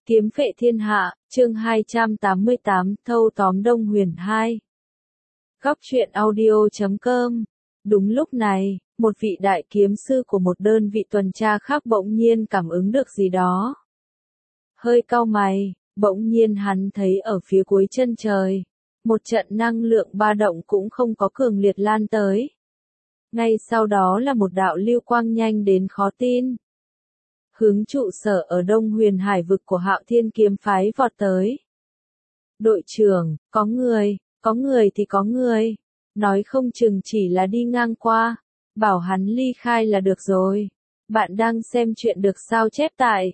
Kiếm phệ thiên hạ, chương 288, thâu tóm Đông Huyền 2. Góc truyện audio.com. Đúng lúc này, một vị đại kiếm sư của một đơn vị tuần tra khác bỗng nhiên cảm ứng được gì đó. Hơi cau mày, bỗng nhiên hắn thấy ở phía cuối chân trời, một trận năng lượng ba động cũng không có cường liệt lan tới. Ngay sau đó là một đạo lưu quang nhanh đến khó tin. Hướng trụ sở ở Đông Huyền Hải vực của Hạo Thiên kiếm phái vọt tới. Đội trưởng, có người thì có người. Nói không chừng chỉ là đi ngang qua. Bảo hắn ly khai là được rồi. Bạn đang xem chuyện được sao chép tại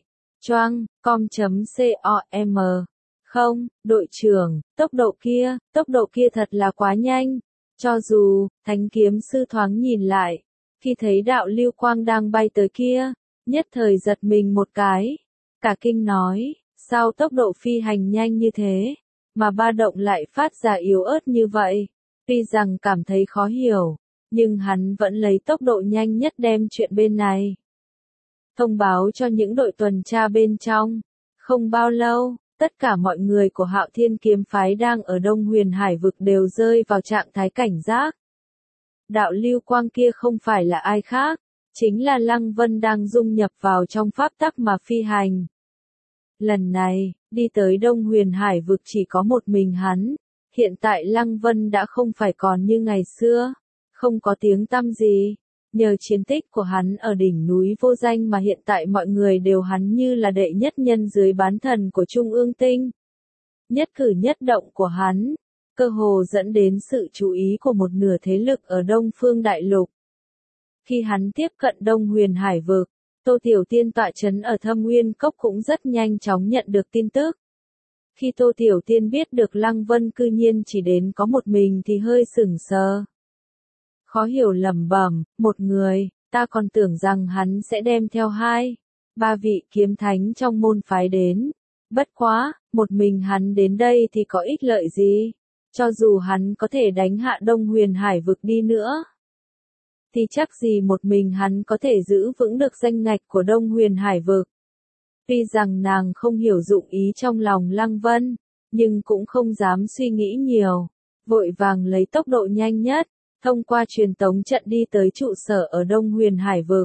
choang.com. Không, đội trưởng, tốc độ kia thật là quá nhanh. Cho dù, Thánh kiếm sư thoáng nhìn lại. Khi thấy đạo lưu quang đang bay tới kia, nhất thời giật mình một cái. Cả kinh nói, sao tốc độ phi hành nhanh như thế, mà ba động lại phát ra yếu ớt như vậy. Tuy rằng cảm thấy khó hiểu, nhưng hắn vẫn lấy tốc độ nhanh nhất đem chuyện bên này thông báo cho những đội tuần tra bên trong. Không bao lâu, tất cả mọi người của Hạo Thiên kiếm phái đang ở Đông Huyền Hải vực đều rơi vào trạng thái cảnh giác. Đạo lưu quang kia không phải là ai khác, chính là Lăng Vân đang dung nhập vào trong pháp tắc mà phi hành. Lần này, đi tới Đông Huyền Hải vực chỉ có một mình hắn. Hiện tại Lăng Vân đã không phải còn như ngày xưa, không có tiếng tăm gì. Nhờ chiến tích của hắn ở đỉnh núi vô danh mà hiện tại mọi người đều hắn như là đệ nhất nhân dưới bán thần của Trung ương tinh. Nhất cử nhất động của hắn, cơ hồ dẫn đến sự chú ý của một nửa thế lực ở Đông Phương Đại Lục. Khi hắn tiếp cận Đông Huyền Hải vực, Tô Tiểu Tiên tọa trấn ở Thâm Nguyên Cốc cũng rất nhanh chóng nhận được tin tức. Khi Tô Tiểu Tiên biết được Lăng Vân cư nhiên chỉ đến có một mình thì hơi sửng sờ. Khó hiểu lẩm bẩm, một người, ta còn tưởng rằng hắn sẽ đem theo 2-3 vị kiếm thánh trong môn phái đến. Bất quá, một mình hắn đến đây thì có ích lợi gì? Cho dù hắn có thể đánh hạ Đông Huyền Hải vực đi nữa, thì chắc gì một mình hắn có thể giữ vững được danh ngạch của Đông Huyền Hải vực. Tuy rằng nàng không hiểu dụng ý trong lòng Lăng Vân, nhưng cũng không dám suy nghĩ nhiều, vội vàng lấy tốc độ nhanh nhất, thông qua truyền tống trận đi tới trụ sở ở Đông Huyền Hải vực.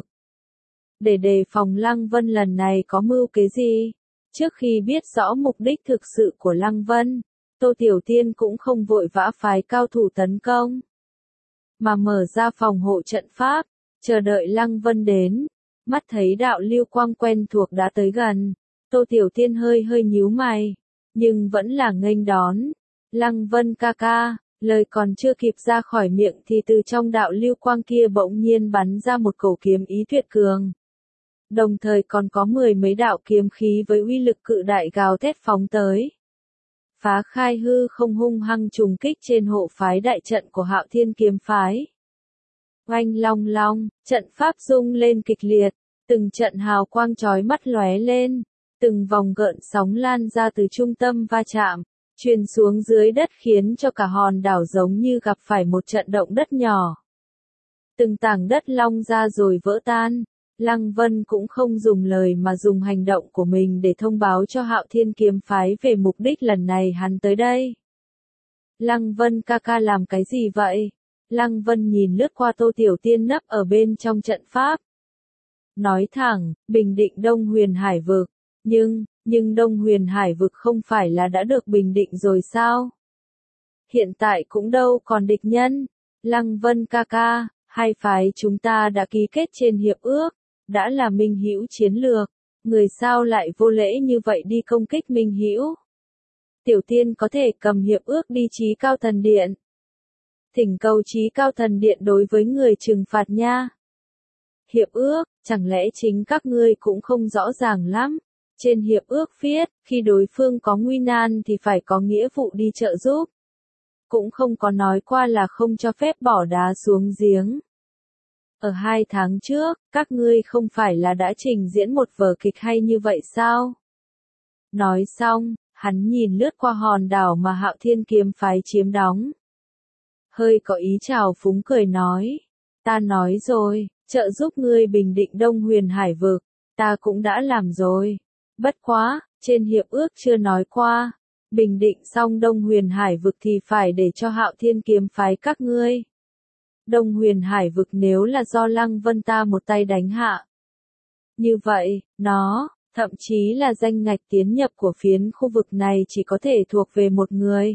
Để đề phòng Lăng Vân lần này có mưu kế gì, trước khi biết rõ mục đích thực sự của Lăng Vân, Tô Tiểu Tiên cũng không vội vã phái cao thủ tấn công, mà mở ra phòng hộ trận pháp, chờ đợi Lăng Vân đến. Mắt thấy đạo lưu quang quen thuộc đã tới gần, Tô Tiểu Tiên hơi nhíu mày, nhưng vẫn là nghênh đón. Lăng Vân ca ca, lời còn chưa kịp ra khỏi miệng thì từ trong đạo lưu quang kia bỗng nhiên bắn ra một cổ kiếm ý tuyệt cường. Đồng thời còn có 10 mấy đạo kiếm khí với uy lực cự đại gào thét phóng tới. Phá khai hư không hung hăng trùng kích trên hộ phái đại trận của Hạo Thiên kiếm phái. Oanh long long, trận pháp rung lên kịch liệt, từng trận hào quang chói mắt lóe lên, từng vòng gợn sóng lan ra từ trung tâm va chạm, truyền xuống dưới đất khiến cho cả hòn đảo giống như gặp phải một trận động đất nhỏ. Từng tảng đất long ra rồi vỡ tan. Lăng Vân cũng không dùng lời mà dùng hành động của mình để thông báo cho Hạo Thiên kiếm phái về mục đích lần này hắn tới đây. Lăng Vân ca ca làm cái gì vậy? Lăng Vân nhìn lướt qua Tô Tiểu Tiên nấp ở bên trong trận pháp. Nói thẳng, bình định Đông Huyền Hải vực. Nhưng Đông Huyền Hải vực không phải là đã được bình định rồi sao? Hiện tại cũng đâu còn địch nhân. Lăng Vân ca ca, hai phái chúng ta đã ký kết trên hiệp ước, đã là minh hữu chiến lược. Người sao lại vô lễ như vậy đi công kích minh hữu? Tiểu Tiên có thể cầm hiệp ước đi Chí Cao Thần Điện. Thỉnh cầu Chí Cao Thần Điện đối với người trừng phạt nha. Hiệp ước, chẳng lẽ chính các ngươi cũng không rõ ràng lắm? Trên hiệp ước viết, khi đối phương có nguy nan thì phải có nghĩa vụ đi trợ giúp. Cũng không có nói qua là không cho phép bỏ đá xuống giếng. Ở 2 tháng trước, các ngươi không phải là đã trình diễn một vở kịch hay như vậy sao? Nói xong, hắn nhìn lướt qua hòn đảo mà Hạo Thiên kiếm phái chiếm đóng. Hơi có ý trào phúng cười nói. Ta nói rồi, trợ giúp ngươi bình định Đông Huyền Hải vực, ta cũng đã làm rồi. Bất quá, Trên hiệp ước chưa nói qua, bình định xong Đông Huyền Hải vực thì phải để cho Hạo Thiên kiếm phái các ngươi. Đông Huyền Hải vực nếu là do Lăng Vân ta một tay đánh hạ. Như vậy, nó, thậm chí là danh ngạch tiến nhập của phiến khu vực này chỉ có thể thuộc về một người.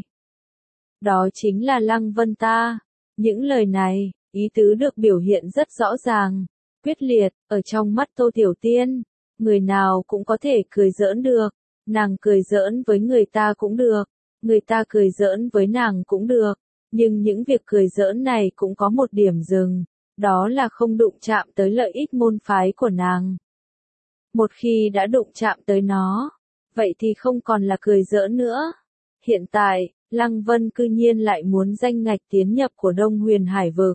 Đó chính là Lăng Vân ta. Những lời này, ý tứ được biểu hiện rất rõ ràng, quyết liệt, ở trong mắt Tô Tiểu Tiên, người nào cũng có thể cười giỡn được, nàng cười giỡn với người ta cũng được, người ta cười giỡn với nàng cũng được, nhưng những việc cười giỡn này cũng có một điểm dừng, đó là không đụng chạm tới lợi ích môn phái của nàng. Một khi đã đụng chạm tới nó, vậy thì không còn là cười giỡn nữa. Hiện tại, Lăng Vân cư nhiên lại muốn danh ngạch tiến nhập của Đông Huyền Hải vực.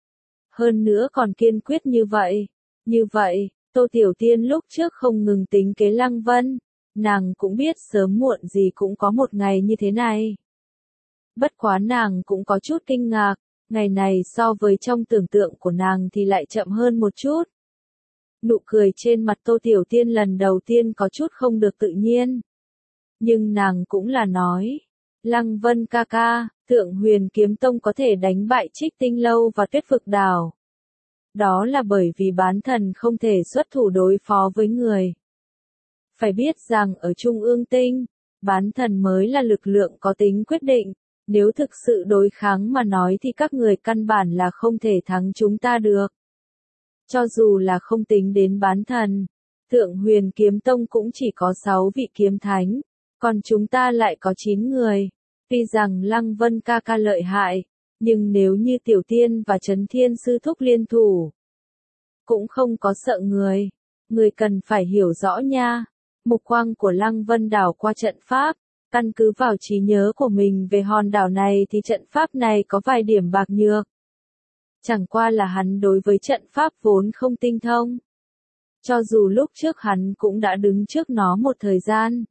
Hơn nữa còn kiên quyết như vậy. Như vậy, Tô Tiểu Tiên lúc trước không ngừng tính kế Lăng Vân, nàng cũng biết sớm muộn gì cũng có một ngày như thế này. Bất quá nàng cũng có chút kinh ngạc, ngày này so với trong tưởng tượng của nàng thì lại chậm hơn một chút. Nụ cười trên mặt Tô Tiểu Tiên lần đầu tiên có chút không được tự nhiên. Nhưng nàng cũng là nói, Lăng Vân ca ca, Thượng Huyền Kiếm Tông có thể đánh bại Trích Tinh Lâu và Tuyết Vực Đảo. Đó là bởi vì bán thần không thể xuất thủ đối phó với người. Phải biết rằng ở Trung ương tinh, bán thần mới là lực lượng có tính quyết định, nếu thực sự đối kháng mà nói thì các người căn bản là không thể thắng chúng ta được. Cho dù là không tính đến bán thần, Thượng Huyền Kiếm Tông cũng chỉ có 6 vị kiếm thánh, còn chúng ta lại có 9 người. Tuy rằng Lăng Vân ca ca lợi hại, nhưng nếu như Tiểu Tiên và Trấn Thiên Sư Thúc liên thủ, cũng không có sợ người. Người cần phải hiểu rõ nha. Mục quang của Lăng Vân đảo qua trận pháp, căn cứ vào trí nhớ của mình về hòn đảo này thì trận pháp này có vài điểm bạc nhược. Chẳng qua là hắn đối với trận pháp vốn không tinh thông. Cho dù lúc trước hắn cũng đã đứng trước nó một thời gian.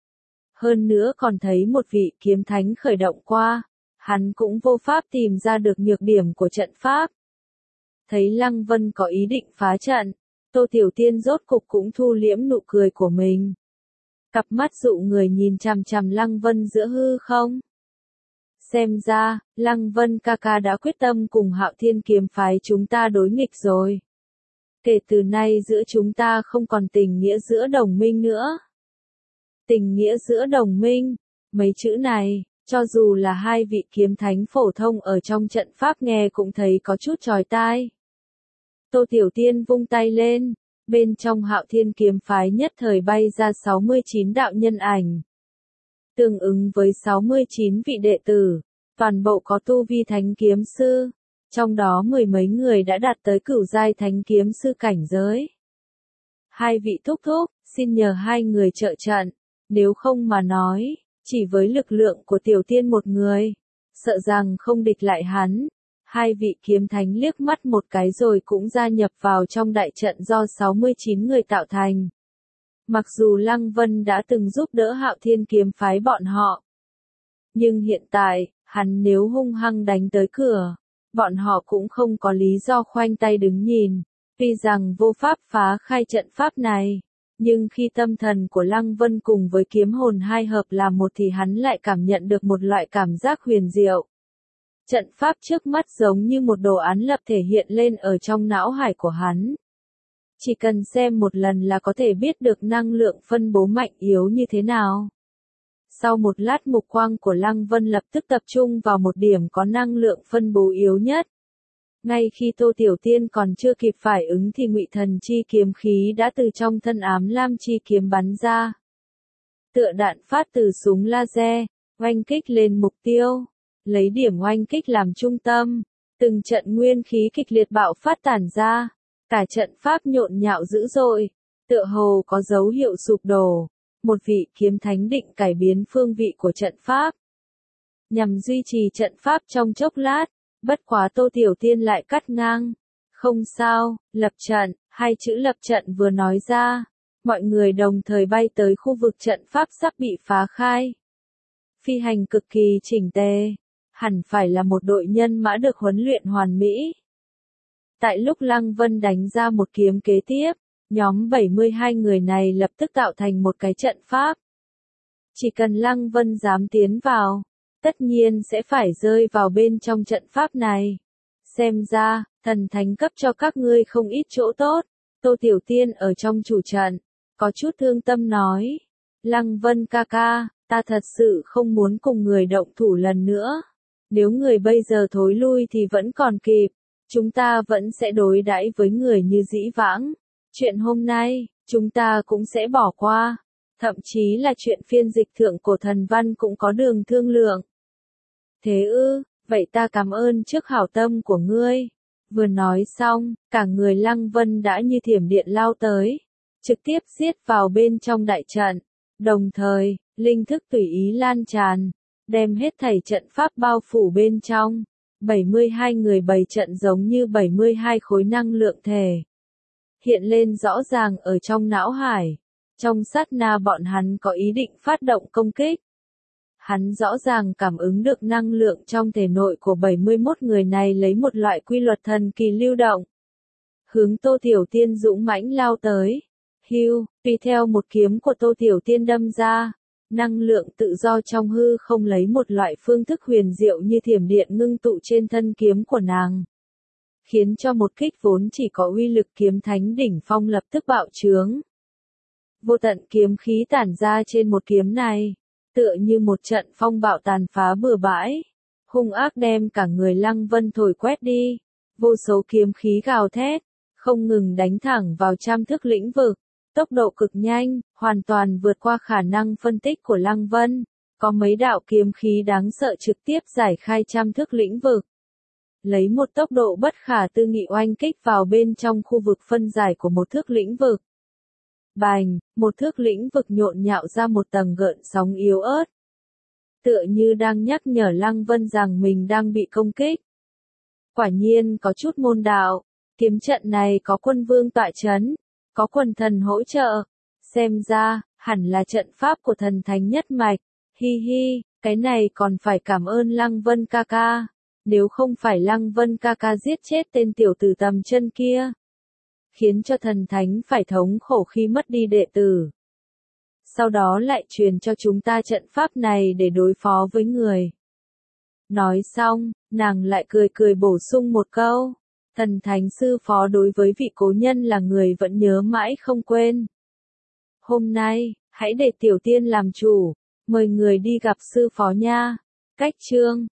Hơn nữa còn thấy một vị kiếm thánh khởi động qua, hắn cũng vô pháp tìm ra được nhược điểm của trận pháp. Thấy Lăng Vân có ý định phá trận, Tô Tiểu Tiên rốt cục cũng thu liễm nụ cười của mình. Cặp mắt dụ người nhìn chằm chằm Lăng Vân giữa hư không. Xem ra, Lăng Vân ca ca đã quyết tâm cùng Hạo Thiên kiếm phái chúng ta đối nghịch rồi. Kể từ nay giữa chúng ta không còn tình nghĩa giữa đồng minh nữa. Tình nghĩa giữa đồng minh, mấy chữ này, cho dù là hai vị kiếm thánh phổ thông ở trong trận pháp nghe cũng thấy có chút chói tai. Tô Tiểu Tiên vung tay lên, bên trong Hạo Thiên kiếm phái nhất thời bay ra 69 đạo nhân ảnh. Tương ứng với 69 vị đệ tử, toàn bộ có tu vi thánh kiếm sư, trong đó mười mấy người đã đạt tới cửu giai thánh kiếm sư cảnh giới. Hai vị thúc thúc, xin nhờ hai người trợ trận, nếu không mà nói, chỉ với lực lượng của Tiểu Tiên một người, sợ rằng không địch lại hắn. Hai vị kiếm thánh liếc mắt một cái rồi cũng gia nhập vào trong đại trận do 69 người tạo thành. Mặc dù Lăng Vân đã từng giúp đỡ Hạo Thiên kiếm phái bọn họ, nhưng hiện tại, hắn nếu hung hăng đánh tới cửa, bọn họ cũng không có lý do khoanh tay đứng nhìn. Tuy rằng vô pháp phá khai trận pháp này, nhưng khi tâm thần của Lăng Vân cùng với kiếm hồn hai hợp làm một thì hắn lại cảm nhận được một loại cảm giác huyền diệu. Trận pháp trước mắt giống như một đồ án lập thể hiện lên ở trong não hải của hắn. Chỉ cần xem một lần là có thể biết được năng lượng phân bố mạnh yếu như thế nào. Sau một lát mục quang của Lăng Vân lập tức tập trung vào một điểm có năng lượng phân bố yếu nhất. Ngay khi Tô Tiểu Tiên còn chưa kịp phản ứng thì Ngụy Thần chi kiếm khí đã từ trong thân ám lam chi kiếm bắn ra. Tựa đạn phát từ súng laser, oanh kích lên mục tiêu. Lấy điểm oanh kích làm trung tâm, từng trận nguyên khí kịch liệt bạo phát tản ra, cả trận pháp nhộn nhạo dữ dội, tựa hồ có dấu hiệu sụp đổ. Một vị kiếm thánh định cải biến phương vị của trận pháp, nhằm duy trì trận pháp trong chốc lát, bất quá Tô Tiểu Tiên lại cắt ngang. Không sao, lập trận, hai chữ lập trận vừa nói ra, mọi người đồng thời bay tới khu vực trận pháp sắp bị phá khai. Phi hành cực kỳ chỉnh tề. Hẳn phải là một đội nhân mã được huấn luyện hoàn mỹ. Tại lúc Lăng Vân đánh ra một kiếm kế tiếp, nhóm 72 người này lập tức tạo thành một cái trận pháp. Chỉ cần Lăng Vân dám tiến vào, tất nhiên sẽ phải rơi vào bên trong trận pháp này. Xem ra, thần thánh cấp cho các ngươi không ít chỗ tốt. Tô Tiểu Tiên ở trong chủ trận, có chút thương tâm nói. Lăng Vân ca ca, ta thật sự không muốn cùng người động thủ lần nữa. Nếu người bây giờ thối lui thì vẫn còn kịp. Chúng ta vẫn sẽ đối đãi với người như dĩ vãng. Chuyện hôm nay, chúng ta cũng sẽ bỏ qua. Thậm chí là chuyện phiên dịch thượng cổ thần văn cũng có đường thương lượng. Thế ư, vậy ta cảm ơn trước hảo tâm của ngươi. Vừa nói xong, cả người Lăng Vân đã như thiểm điện lao tới, trực tiếp giết vào bên trong đại trận. Đồng thời, linh thức tùy ý lan tràn, đem hết thảy trận pháp bao phủ bên trong. 72 người bày trận giống như 72 khối năng lượng thể. Hiện lên rõ ràng ở trong não hải. Trong sát na bọn hắn có ý định phát động công kích. Hắn rõ ràng cảm ứng được năng lượng trong thể nội của 71 người này lấy một loại quy luật thần kỳ lưu động. Hướng Tô Tiểu Tiên dũng mãnh lao tới. Hưu, tùy theo một kiếm của Tô Tiểu Tiên đâm ra. Năng lượng tự do trong hư không lấy một loại phương thức huyền diệu như thiểm điện ngưng tụ trên thân kiếm của nàng. Khiến cho một kích vốn chỉ có uy lực kiếm thánh đỉnh phong lập tức bạo trướng. Vô tận kiếm khí tản ra trên một kiếm này, tựa như một trận phong bạo tàn phá bừa bãi, hung ác đem cả người Lăng Vân thổi quét đi. Vô số kiếm khí gào thét, không ngừng đánh thẳng vào trăm thước lĩnh vực, tốc độ cực nhanh, hoàn toàn vượt qua khả năng phân tích của Lăng Vân. Có mấy đạo kiếm khí đáng sợ trực tiếp giải khai trăm thước lĩnh vực. Lấy một tốc độ bất khả tư nghị oanh kích vào bên trong khu vực phân giải của một thước lĩnh vực. Bành, một thước lĩnh vực nhộn nhạo ra một tầng gợn sóng yếu ớt. Tựa như đang nhắc nhở Lăng Vân rằng mình đang bị công kích. Quả nhiên có chút môn đạo, kiếm trận này có quân vương tọa chấn, có quần thần hỗ trợ. Xem ra, hẳn là trận pháp của thần thánh nhất mạch. Hi hi, cái này còn phải cảm ơn Lăng Vân ca ca. Nếu không phải Lăng Vân ca ca giết chết tên tiểu tử tầm chân kia, khiến cho thần thánh phải thống khổ khi mất đi đệ tử. Sau đó lại truyền cho chúng ta trận pháp này để đối phó với người. Nói xong, nàng lại cười cười bổ sung một câu. Thần thánh sư phó đối với vị cố nhân là người vẫn nhớ mãi không quên. Hôm nay, hãy để Tiểu Tiên làm chủ, mời người đi gặp sư phó nha. Cách chương